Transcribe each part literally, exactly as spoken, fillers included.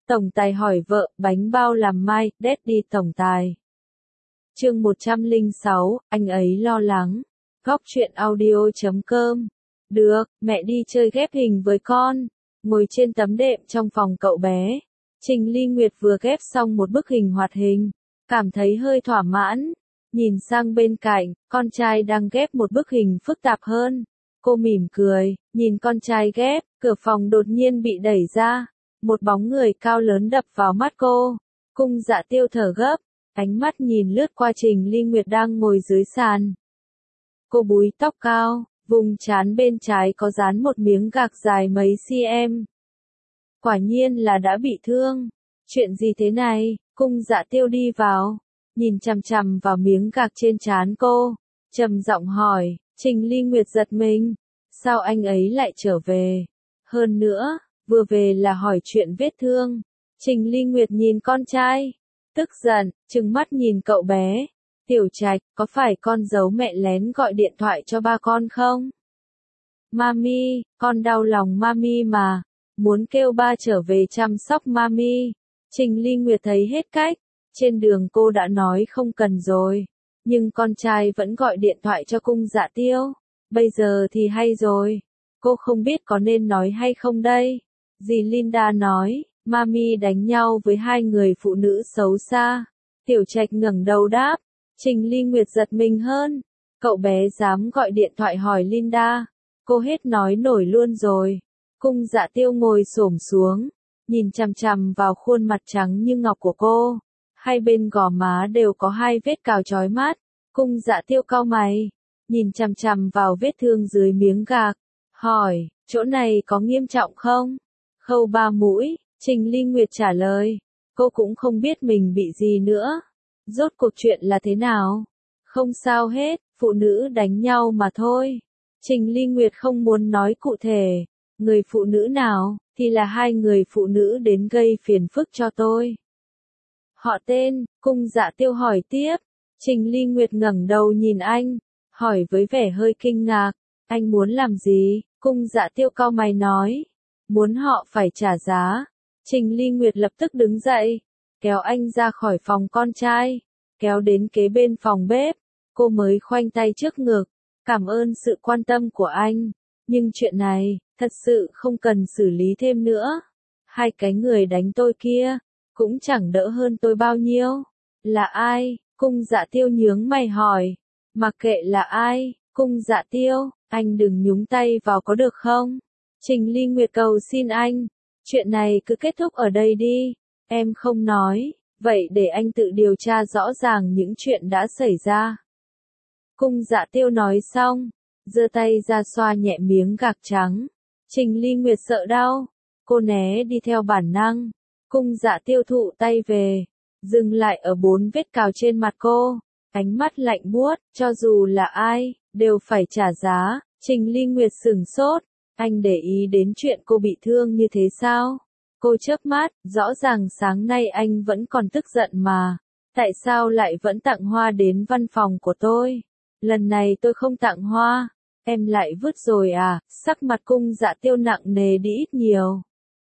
Tổng tài hỏi vợ, bánh bao làm mai, Daddy tổng tài. Chương một trăm lẻ sáu, anh ấy lo lắng. Góc truyện audio chấm com. Được, mẹ đi chơi ghép hình với con. Ngồi trên tấm đệm trong phòng cậu bé. Trình Ly Nguyệt vừa ghép xong một bức hình hoạt hình. Cảm thấy hơi thỏa mãn. Nhìn sang bên cạnh, con trai đang ghép một bức hình phức tạp hơn. Cô mỉm cười, nhìn con trai ghép, cửa phòng đột nhiên bị đẩy ra. Một bóng người cao lớn đập vào mắt cô. Cung Dạ Tiêu thở gấp, ánh mắt nhìn lướt qua Trình Ly Nguyệt đang ngồi dưới sàn. Cô búi tóc cao, vùng trán bên trái có dán một miếng gạc dài mấy cm. Quả nhiên là đã bị thương. Chuyện gì thế này? Cung Dạ Tiêu đi vào, nhìn chằm chằm vào miếng gạc trên trán cô, trầm giọng hỏi. Trình Ly Nguyệt giật mình, sao anh ấy lại trở về? Hơn nữa, vừa về là hỏi chuyện vết thương. Trình Ly Nguyệt nhìn con trai, tức giận, trừng mắt nhìn cậu bé. Tiểu Trạch, có phải con giấu mẹ lén gọi điện thoại cho ba con không? Mami, con đau lòng Mami mà, muốn kêu ba trở về chăm sóc Mami. Trình Ly Nguyệt thấy hết cách, trên đường cô đã nói không cần rồi, nhưng con trai vẫn gọi điện thoại cho Cung Dạ Tiêu. Bây giờ thì hay rồi, cô không biết có nên nói hay không đây. Dì Linda nói, Mami đánh nhau với hai người phụ nữ xấu xa. Tiểu Trạch ngẩng đầu đáp. Trình Ly Nguyệt giật mình hơn. Cậu bé dám gọi điện thoại hỏi Linda. Cô hết nói nổi luôn rồi. Cung Dạ Tiêu ngồi xổm xuống, nhìn chằm chằm vào khuôn mặt trắng như ngọc của cô. Hai bên gò má đều có hai vết cào chói mắt. Cung Dạ Tiêu cau mày, nhìn chằm chằm vào vết thương dưới miếng gạc. Hỏi, chỗ này có nghiêm trọng không? Khâu ba mũi, Trình Ly Nguyệt trả lời. Cô cũng không biết mình bị gì nữa. Rốt cuộc chuyện là thế nào? Không sao hết, phụ nữ đánh nhau mà thôi. Trình Ly Nguyệt không muốn nói cụ thể. Người phụ nữ nào, thì là hai người phụ nữ đến gây phiền phức cho tôi. Họ tên, Cung Dạ Tiêu hỏi tiếp. Trình Ly Nguyệt ngẩng đầu nhìn anh, hỏi với vẻ hơi kinh ngạc. Anh muốn làm gì? Cung Dạ Tiêu cau mày nói. Muốn họ phải trả giá. Trình Ly Nguyệt lập tức đứng dậy, kéo anh ra khỏi phòng con trai, kéo đến kế bên phòng bếp. Cô mới khoanh tay trước ngực, cảm ơn sự quan tâm của anh, nhưng chuyện này, thật sự không cần xử lý thêm nữa. Hai cái người đánh tôi kia, cũng chẳng đỡ hơn tôi bao nhiêu. Là ai? Cung Dạ Tiêu nhướng mày hỏi. Mặc kệ là ai, Cung Dạ Tiêu, anh đừng nhúng tay vào có được không? Trình Ly Nguyệt cầu xin anh, chuyện này cứ kết thúc ở đây đi. Em không nói, vậy để anh tự điều tra rõ ràng những chuyện đã xảy ra. Cung Dạ Tiêu nói xong, giơ tay ra xoa nhẹ miếng gạc trắng. Trình Ly Nguyệt sợ đau, cô né đi theo bản năng. Cung Dạ Tiêu thụ tay về, dừng lại ở bốn vết cào trên mặt cô, ánh mắt lạnh buốt, cho dù là ai, đều phải trả giá. Trình Ly Nguyệt sửng sốt, anh để ý đến chuyện cô bị thương như thế sao? Cô chớp mắt, rõ ràng sáng nay anh vẫn còn tức giận mà. Tại sao lại vẫn tặng hoa đến văn phòng của tôi? Lần này tôi không tặng hoa, em lại vứt rồi à? Sắc mặt Cung Dạ Tiêu nặng nề đi ít nhiều.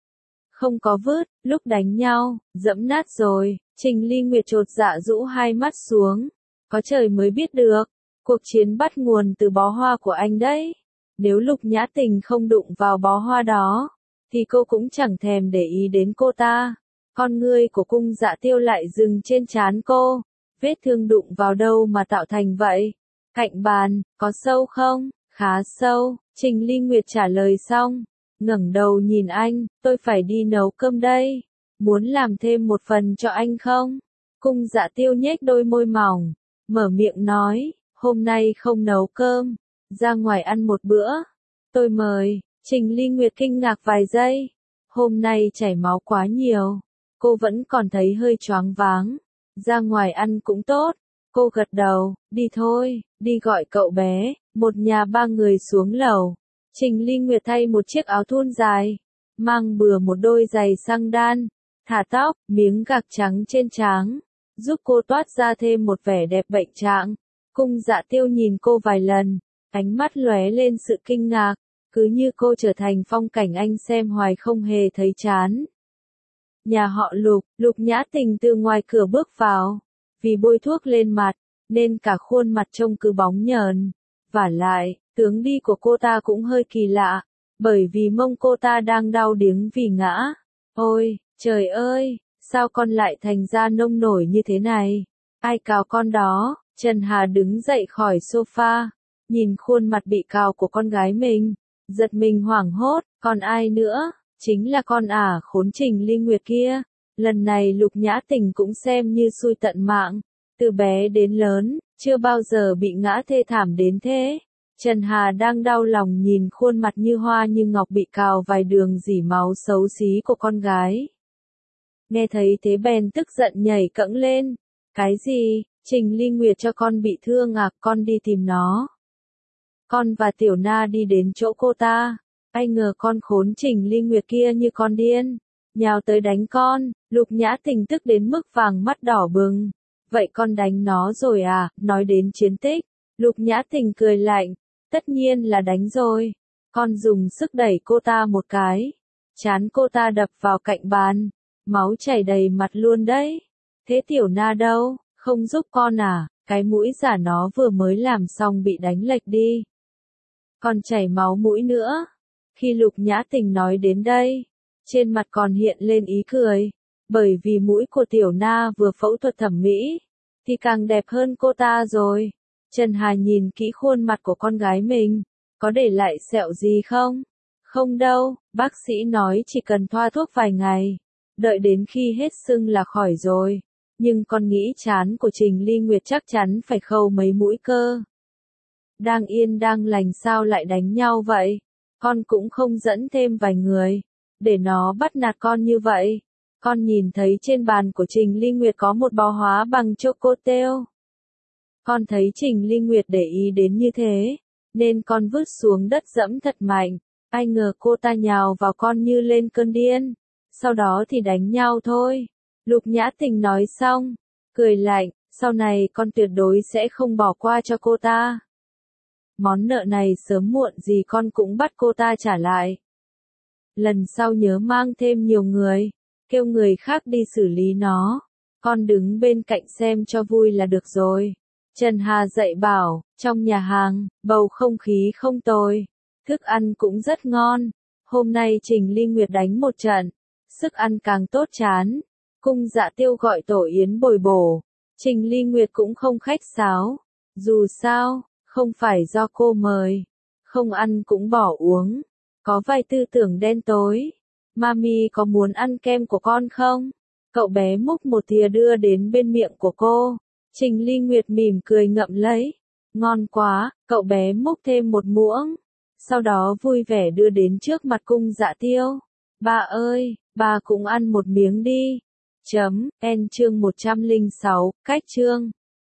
Không có vứt, lúc đánh nhau, dẫm nát rồi. Trình Ly Nguyệt chột dạ rũ hai mắt xuống. Có trời mới biết được, cuộc chiến bắt nguồn từ bó hoa của anh đấy. Nếu Lục Nhã Tình không đụng vào bó hoa đó, thì cô cũng chẳng thèm để ý đến cô ta. Con ngươi của Cung Dạ Tiêu lại dừng trên trán cô. Vết thương đụng vào đâu mà tạo thành vậy? Cạnh bàn, có sâu không? Khá sâu. Trình Ly Nguyệt trả lời xong, ngẩng đầu nhìn anh, tôi phải đi nấu cơm đây. Muốn làm thêm một phần cho anh không? Cung Dạ Tiêu nhếch đôi môi mỏng, mở miệng nói, hôm nay không nấu cơm, ra ngoài ăn một bữa. Tôi mời. Trình Ly Nguyệt kinh ngạc vài giây. Hôm nay chảy máu quá nhiều. Cô vẫn còn thấy hơi choáng váng. Ra ngoài ăn cũng tốt. Cô gật đầu, đi thôi, đi gọi cậu bé. Một nhà ba người xuống lầu. Trình Ly Nguyệt thay một chiếc áo thun dài, mang bừa một đôi giày xăng đan, thả tóc, miếng gạc trắng trên trán, giúp cô toát ra thêm một vẻ đẹp bệnh trạng. Cung Dạ Tiêu nhìn cô vài lần, ánh mắt lóe lên sự kinh ngạc. Cứ như cô trở thành phong cảnh anh xem hoài không hề thấy chán. Nhà họ Lục, Lục Nhã Tình từ ngoài cửa bước vào. Vì bôi thuốc lên mặt, nên cả khuôn mặt trông cứ bóng nhờn. Vả lại, tướng đi của cô ta cũng hơi kỳ lạ, bởi vì mông cô ta đang đau điếng vì ngã. Ôi, trời ơi, sao con lại thành ra nông nổi như thế này? Ai cào con đó? Trần Hà đứng dậy khỏi sofa, nhìn khuôn mặt bị cào của con gái mình, giật mình hoảng hốt, còn ai nữa? Chính là con ả khốn Trình Ly Nguyệt kia. Lần này Lục Nhã Tình cũng xem như xui tận mạng, từ bé đến lớn, chưa bao giờ bị ngã thê thảm đến thế. Trần Hà đang đau lòng nhìn khuôn mặt như hoa như ngọc bị cào vài đường rỉ máu xấu xí của con gái. Nghe thấy thế bèn tức giận nhảy cẫng lên. Cái gì? Trình Ly Nguyệt cho con bị thương à? Con đi tìm nó. Con và Tiểu Na đi đến chỗ cô ta. Ai ngờ con khốn Trình Ly Nguyệt kia như con điên, nhào tới đánh con. Lục Nhã Tình tức đến mức vàng mắt đỏ bừng. Vậy con đánh nó rồi à? Nói đến chiến tích, Lục Nhã Tình cười lạnh. Tất nhiên là đánh rồi. Con dùng sức đẩy cô ta một cái. Trán cô ta đập vào cạnh bàn. Máu chảy đầy mặt luôn đấy. Thế Tiểu Na đâu? Không giúp con à? Cái mũi giả nó vừa mới làm xong bị đánh lệch đi. Còn chảy máu mũi nữa. Khi Lục Nhã Tình nói đến đây, trên mặt còn hiện lên ý cười. Bởi vì mũi của Tiểu Na vừa phẫu thuật thẩm mỹ, thì càng đẹp hơn cô ta rồi. Trần Hà nhìn kỹ khuôn mặt của con gái mình. Có để lại sẹo gì không? Không đâu, bác sĩ nói chỉ cần thoa thuốc vài ngày. Đợi đến khi hết sưng là khỏi rồi. Nhưng con nghĩ trán của Trình Ly Nguyệt chắc chắn phải khâu mấy mũi cơ. Đang yên đang lành sao lại đánh nhau vậy? Con cũng không dẫn thêm vài người, để nó bắt nạt con như vậy. Con nhìn thấy trên bàn của Trình Ly Nguyệt có một bó hóa bằng chocotel. Con thấy Trình Ly Nguyệt để ý đến như thế, nên con vứt xuống đất dẫm thật mạnh. Ai ngờ cô ta nhào vào con như lên cơn điên. Sau đó thì đánh nhau thôi. Lục Nhã Tình nói xong, cười lạnh, sau này con tuyệt đối sẽ không bỏ qua cho cô ta. Món nợ này sớm muộn gì con cũng bắt cô ta trả lại. Lần sau nhớ mang thêm nhiều người, kêu người khác đi xử lý nó. Con đứng bên cạnh xem cho vui là được rồi. Trần Hà dạy bảo, trong nhà hàng, bầu không khí không tồi. Thức ăn cũng rất ngon. Hôm nay Trình Ly Nguyệt đánh một trận, sức ăn càng tốt chán. Cung Dạ Tiêu gọi tổ yến bồi bổ. Trình Ly Nguyệt cũng không khách sáo. Dù sao, không phải do cô mời. Không ăn cũng bỏ uống. Có vài tư tưởng đen tối. Mami có muốn ăn kem của con không? Cậu bé múc một thìa đưa đến bên miệng của cô. Trình Ly Nguyệt mỉm cười ngậm lấy. Ngon quá, cậu bé múc thêm một muỗng. Sau đó vui vẻ đưa đến trước mặt Cung Dạ Tiêu. Bà ơi, bà cũng ăn một miếng đi. Chấm, en chương một trăm lẻ sáu, cách chương.